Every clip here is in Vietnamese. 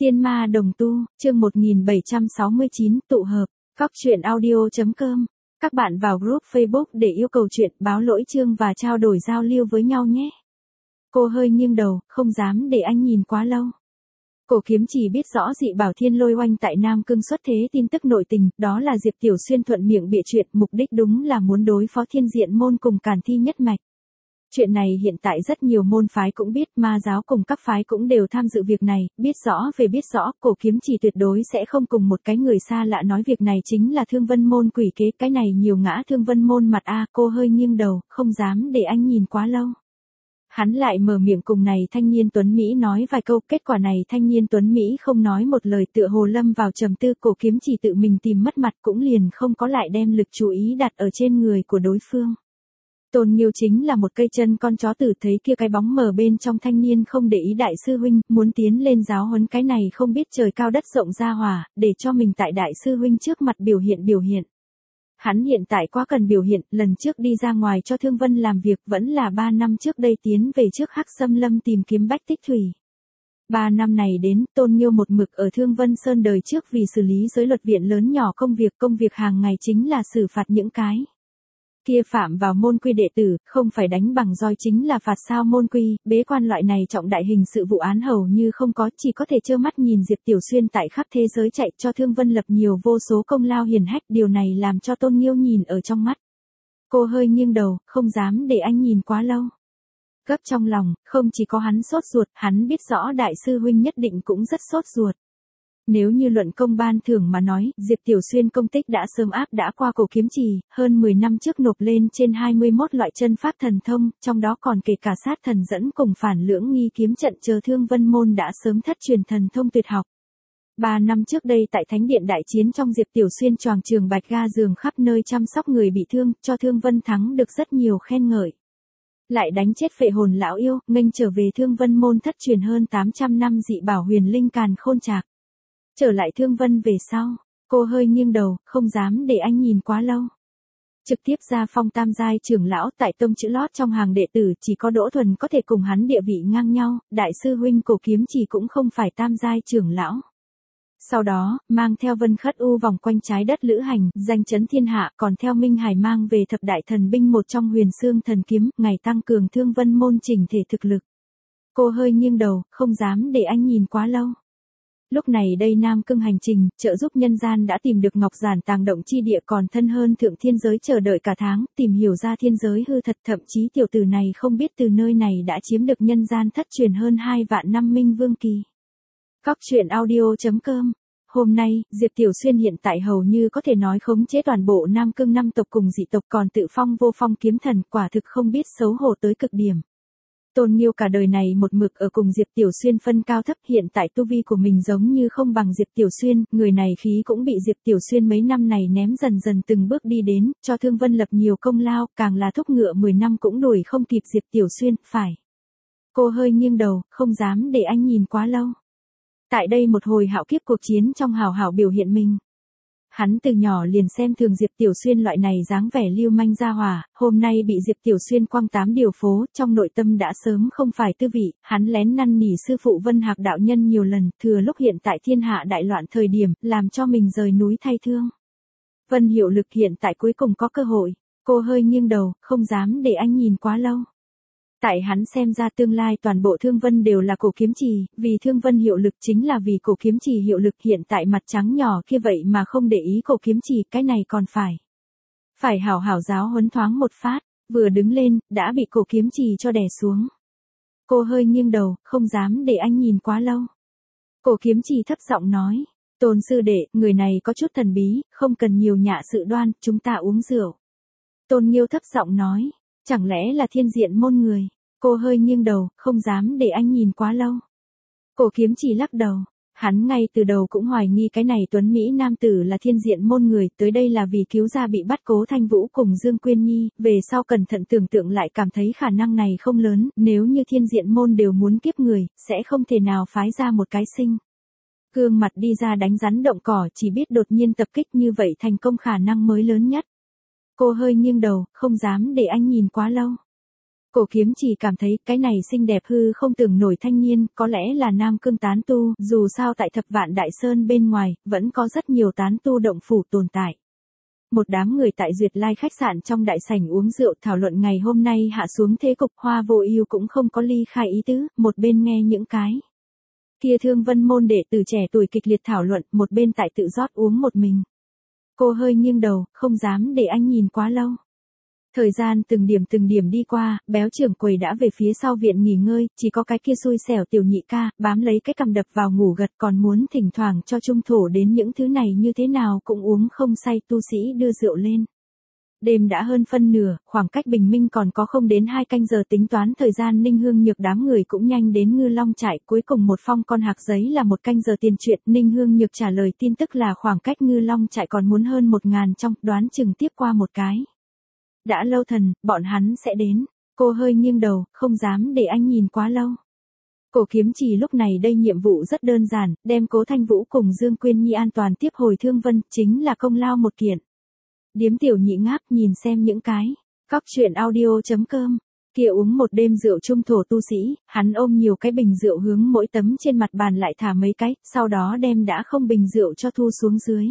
Tiên ma đồng tu, chương 1769, tụ hợp, Cóc truyện audio.com. Các bạn vào group Facebook để yêu cầu chuyện, báo lỗi chương và trao đổi giao lưu với nhau nhé. Cô hơi nghiêng đầu, không dám để anh nhìn quá lâu. Cổ Kiếm Chỉ biết rõ Dị Bảo Thiên Lôi Oanh tại Nam Cương xuất thế tin tức nội tình, đó là Diệp Tiểu Xuyên thuận miệng bịa chuyện, mục đích đúng là muốn đối phó Thiên Diện môn cùng Càn Thi nhất mạch. Chuyện này hiện tại rất nhiều môn phái cũng biết, ma giáo cùng các phái cũng đều tham dự việc này, biết rõ, Cổ Kiếm Chỉ tuyệt đối sẽ không cùng một cái người xa lạ nói việc này chính là Thương Vân môn quỷ kế, cái này nhiều ngã Thương Vân môn mặt a. Cô hơi nghiêng đầu, không dám để anh nhìn quá lâu. Hắn lại mở miệng cùng này thanh niên Tuấn Mỹ nói vài câu, kết quả này thanh niên Tuấn Mỹ không nói một lời, tựa hồ lâm vào trầm tư. Cổ Kiếm Chỉ tự mình tìm mất mặt cũng liền không có lại đem lực chú ý đặt ở trên người của đối phương. Tôn Nghiêu chính là một cây chân con chó tử, thấy kia cái bóng mờ bên trong thanh niên không để ý đại sư huynh, muốn tiến lên giáo huấn cái này không biết trời cao đất rộng ra hỏa, để cho mình tại đại sư huynh trước mặt biểu hiện. Hắn hiện tại quá cần biểu hiện, lần trước đi ra ngoài cho Thương Vân làm việc vẫn là 3 năm trước đây tiến về trước Hắc Xâm Lâm tìm kiếm Bách Tích Thủy. 3 năm này đến, Tôn Nghiêu một mực ở Thương Vân Sơn đời trước vì xử lý giới luật viện lớn nhỏ công việc hàng ngày chính là xử phạt những cái kia phạm vào môn quy đệ tử, không phải đánh bằng roi chính là phạt sao môn quy, bế quan loại này trọng đại hình sự vụ án hầu như không có, chỉ có thể trơ mắt nhìn Diệp Tiểu Xuyên tại khắp thế giới chạy cho Thương Vân lập nhiều vô số công lao hiển hách, điều này làm cho Tôn Nghiêu nhìn ở trong mắt. Cô hơi nghiêng đầu, không dám để anh nhìn quá lâu. Gấp trong lòng, không chỉ có hắn sốt ruột, hắn biết rõ đại sư huynh nhất định cũng rất sốt ruột. Nếu như luận công ban thưởng mà nói, Diệp Tiểu Xuyên công tích đã sớm áp đã qua Cổ Kiếm Chỉ, hơn 10 năm trước nộp lên trên 21 loại chân pháp thần thông, trong đó còn kể cả sát thần dẫn cùng phản lưỡng nghi kiếm trận chờ Thương Vân môn đã sớm thất truyền thần thông tuyệt học. 3 năm trước đây tại Thánh Điện đại chiến trong, Diệp Tiểu Xuyên choàng trường bạch ga giường khắp nơi chăm sóc người bị thương, cho Thương Vân thắng được rất nhiều khen ngợi. Lại đánh chết Phệ Hồn lão yêu, nghênh trở về Thương Vân môn thất truyền hơn 800 năm dị bảo huyền linh Càn Khôn Trạc. Trở lại Thương Vân về sau, cô hơi nghiêng đầu, không dám để anh nhìn quá lâu. Trực tiếp ra phong tam giai trưởng lão tại tông chữ lót trong hàng đệ tử, chỉ có Đỗ Thuần có thể cùng hắn địa vị ngang nhau, đại sư huynh Cổ Kiếm Chỉ cũng không phải tam giai trưởng lão. Sau đó, mang theo Vân Khất U vòng quanh trái đất lữ hành, danh chấn thiên hạ, còn theo Minh Hải mang về thập đại thần binh một trong Huyền Xương thần kiếm, ngày tăng cường Thương Vân môn chỉnh thể thực lực. Cô hơi nghiêng đầu, không dám để anh nhìn quá lâu. Lúc này đây Nam Cương hành trình, trợ giúp nhân gian đã tìm được Ngọc Giản tàng động chi địa, còn thân hơn thượng thiên giới chờ đợi cả tháng, tìm hiểu ra thiên giới hư thật, thậm chí tiểu tử này không biết từ nơi này đã chiếm được nhân gian thất truyền hơn 2 vạn năm minh vương kỳ. Cóc truyện audio.com. Hôm nay, Diệp Tiểu Xuyên hiện tại hầu như có thể nói khống chế toàn bộ Nam Cương 5 tộc cùng dị tộc, còn tự phong vô phong kiếm thần, quả thực không biết xấu hổ tới cực điểm. Tôn Nghiêu cả đời này một mực ở cùng Diệp Tiểu Xuyên phân cao thấp, hiện tại tu vi của mình giống như không bằng Diệp Tiểu Xuyên, người này khí cũng bị Diệp Tiểu Xuyên mấy năm này ném dần từng bước đi đến, cho Thương Vân lập nhiều công lao, càng là thúc ngựa 10 năm cũng đuổi không kịp Diệp Tiểu Xuyên, phải. Cô hơi nghiêng đầu, không dám để anh nhìn quá lâu. Tại đây một hồi hạo kiếp cuộc chiến trong hào hảo biểu hiện mình. Hắn từ nhỏ liền xem thường Diệp Tiểu Xuyên loại này dáng vẻ lưu manh ra hỏa, hôm nay bị Diệp Tiểu Xuyên quăng 8 điều phố, trong nội tâm đã sớm không phải tư vị, hắn lén năn nỉ sư phụ Vân Hạc đạo nhân nhiều lần, thừa lúc hiện tại thiên hạ đại loạn thời điểm, làm cho mình rời núi thay thương. Vân Hiệu Lực hiện tại cuối cùng có cơ hội, cô hơi nghiêng đầu, không dám để anh nhìn quá lâu. Tại hắn xem ra tương lai toàn bộ Thương Vân đều là Cổ Kiếm Chỉ, vì Thương Vân hiệu lực chính là vì Cổ Kiếm Chỉ hiệu lực, hiện tại mặt trắng nhỏ kia vậy mà không để ý Cổ Kiếm Chỉ, cái này còn phải hảo hảo giáo huấn thoáng một phát, vừa đứng lên, đã bị Cổ Kiếm Chỉ cho đè xuống. Cô hơi nghiêng đầu, không dám để anh nhìn quá lâu. Cổ Kiếm Chỉ thấp giọng nói, Tôn sư đệ, người này có chút thần bí, không cần nhiều nhạ sự đoan, chúng ta uống rượu. Tôn Nghiêu thấp giọng nói, chẳng lẽ là Thiên Diện môn người? Cô hơi nghiêng đầu, không dám để anh nhìn quá lâu. Cổ Kiếm Chỉ lắc đầu, hắn ngay từ đầu cũng hoài nghi cái này tuấn Mỹ nam tử là Thiên Diện môn người, tới đây là vì cứu ra bị bắt Cố Thanh Vũ cùng Dương Quyên Nhi, về sau cẩn thận tưởng tượng lại cảm thấy khả năng này không lớn, nếu như Thiên Diện môn đều muốn kiếp người, sẽ không thể nào phái ra một cái sinh gương mặt đi ra đánh rắn động cỏ, chỉ biết đột nhiên tập kích như vậy thành công khả năng mới lớn nhất. Cô hơi nghiêng đầu, không dám để anh nhìn quá lâu. Cổ Kiếm Chỉ cảm thấy cái này xinh đẹp hư không tưởng nổi thanh niên, có lẽ là Nam Cương tán tu, dù sao tại Thập Vạn Đại Sơn bên ngoài, vẫn có rất nhiều tán tu động phủ tồn tại. Một đám người tại Duyệt Lai khách sạn trong đại sảnh uống rượu thảo luận ngày hôm nay hạ xuống thế cục. Hoa Vô Ưu cũng không có ly khai ý tứ, một bên nghe những cái kia Thương Vân môn đệ tử trẻ tuổi kịch liệt thảo luận, một bên tại tự rót uống một mình. Cô hơi nghiêng đầu, không dám để anh nhìn quá lâu. Thời gian từng điểm đi qua, Béo trưởng quầy đã về phía sau viện nghỉ ngơi, chỉ có cái kia xui xẻo tiểu nhị ca, bám lấy cái cằm đập vào ngủ gật, còn muốn thỉnh thoảng cho trung thổ đến những thứ này như thế nào cũng uống không say tu sĩ đưa rượu lên. Đêm đã hơn phân nửa, khoảng cách bình minh còn có không đến 2 canh giờ tính toán thời gian. Ninh Hương Nhược đám người cũng nhanh đến Ngư Long trại, cuối cùng một phong con hạc giấy là 1 canh giờ tiền chuyện. Ninh Hương Nhược trả lời tin tức là khoảng cách Ngư Long trại còn muốn hơn 1000 trong, đoán chừng tiếp qua một cái. Đã lâu thần, bọn hắn sẽ đến. Cô hơi nghiêng đầu, không dám để anh nhìn quá lâu. Cổ Kiếm Chỉ lúc này đây nhiệm vụ rất đơn giản, đem Cố Thanh Vũ cùng Dương Quyên Nhi an toàn tiếp hồi Thương Vân, chính là công lao một kiện. Điếm tiểu nhị ngáp nhìn xem những cái. Cóc truyện audio.com. Kia uống một đêm rượu trung thổ tu sĩ, hắn ôm nhiều cái bình rượu hướng mỗi tấm trên mặt bàn lại thả mấy cái, sau đó đem đã không bình rượu cho thu xuống dưới.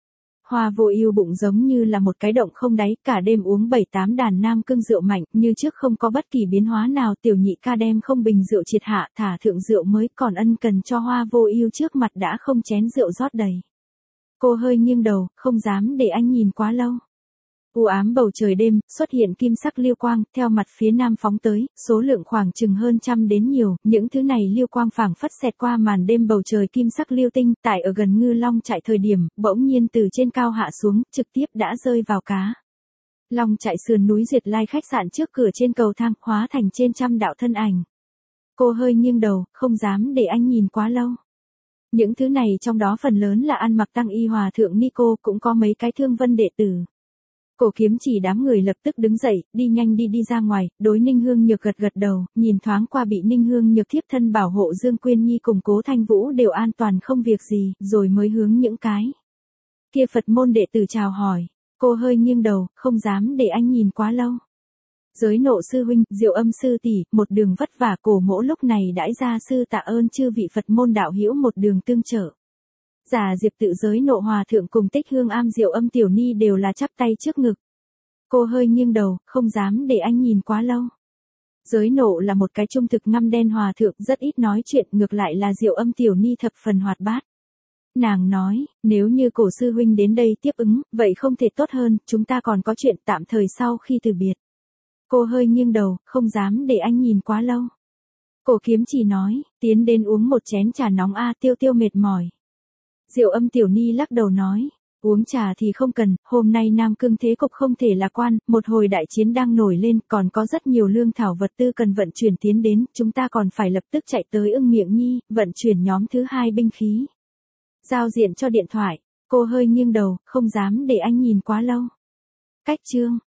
Hoa Vô Ưu bụng giống như là một cái động không đáy, cả đêm uống 7-8 đàn Nam Cương rượu mạnh, như trước không có bất kỳ biến hóa nào. Tiểu nhị ca đem không bình rượu triệt hạ, thả thượng rượu mới, còn ân cần cho Hoa Vô Ưu trước mặt đã không chén rượu rót đầy. Cô hơi nghiêng đầu, không dám để anh nhìn quá lâu. U ám bầu trời đêm, xuất hiện kim sắc lưu quang, theo mặt phía nam phóng tới, số lượng khoảng chừng hơn trăm đến nhiều, những thứ này lưu quang phảng phất xẹt qua màn đêm bầu trời kim sắc lưu tinh, tại ở gần Ngư Long trại thời điểm, bỗng nhiên từ trên cao hạ xuống, trực tiếp đã rơi vào cá. Long trại sườn núi Duyệt Lai khách sạn trước cửa trên cầu thang, hóa thành trên trăm đạo thân ảnh. Cô hơi nghiêng đầu, không dám để anh nhìn quá lâu. Những thứ này trong đó phần lớn là ăn mặc tăng y hòa thượng Nico, cũng có mấy cái Thương Vân đệ tử. Cổ Kiếm Chỉ đám người lập tức đứng dậy, đi nhanh đi ra ngoài, đối Ninh Hương Nhược gật gật đầu, nhìn thoáng qua bị Ninh Hương Nhược thiếp thân bảo hộ Dương Quyên Nhi cùng Cố Thanh Vũ đều an toàn không việc gì, rồi mới hướng những cái kia Phật môn đệ tử chào hỏi. Cô hơi nghiêng đầu, không dám để anh nhìn quá lâu. Giới Nộ sư huynh, Diệu Âm sư tỷ, một đường vất vả. Cổ Mỗ lúc này đãi gia sư tạ ơn chư vị Phật môn đạo hữu một đường tương trợ. Giả Diệp tự Giới Nộ hòa thượng cùng Tích Hương Am Diệu Âm tiểu ni đều là chắp tay trước ngực. Cô hơi nghiêng đầu, không dám để anh nhìn quá lâu. Giới Nộ là một cái trung thực ngăm đen hòa thượng, rất ít nói chuyện, ngược lại là Diệu Âm tiểu ni thập phần hoạt bát. Nàng nói, nếu như Cổ sư huynh đến đây tiếp ứng, vậy không thể tốt hơn, chúng ta còn có chuyện tạm thời sau khi từ biệt. Cô hơi nghiêng đầu, không dám để anh nhìn quá lâu. Cổ Kiếm Chỉ nói, tiến đến uống một chén trà nóng a, Tiêu Tiêu mệt mỏi. Diệu Âm tiểu ni lắc đầu nói, uống trà thì không cần, hôm nay Nam Cương thế cục không thể lạc quan, một hồi đại chiến đang nổi lên, còn có rất nhiều lương thảo vật tư cần vận chuyển tiến đến, chúng ta còn phải lập tức chạy tới Ưng Miệng Nhi, vận chuyển nhóm thứ 2 binh khí. Giao diện cho điện thoại. Cô hơi nghiêng đầu, không dám để anh nhìn quá lâu. Cách chương.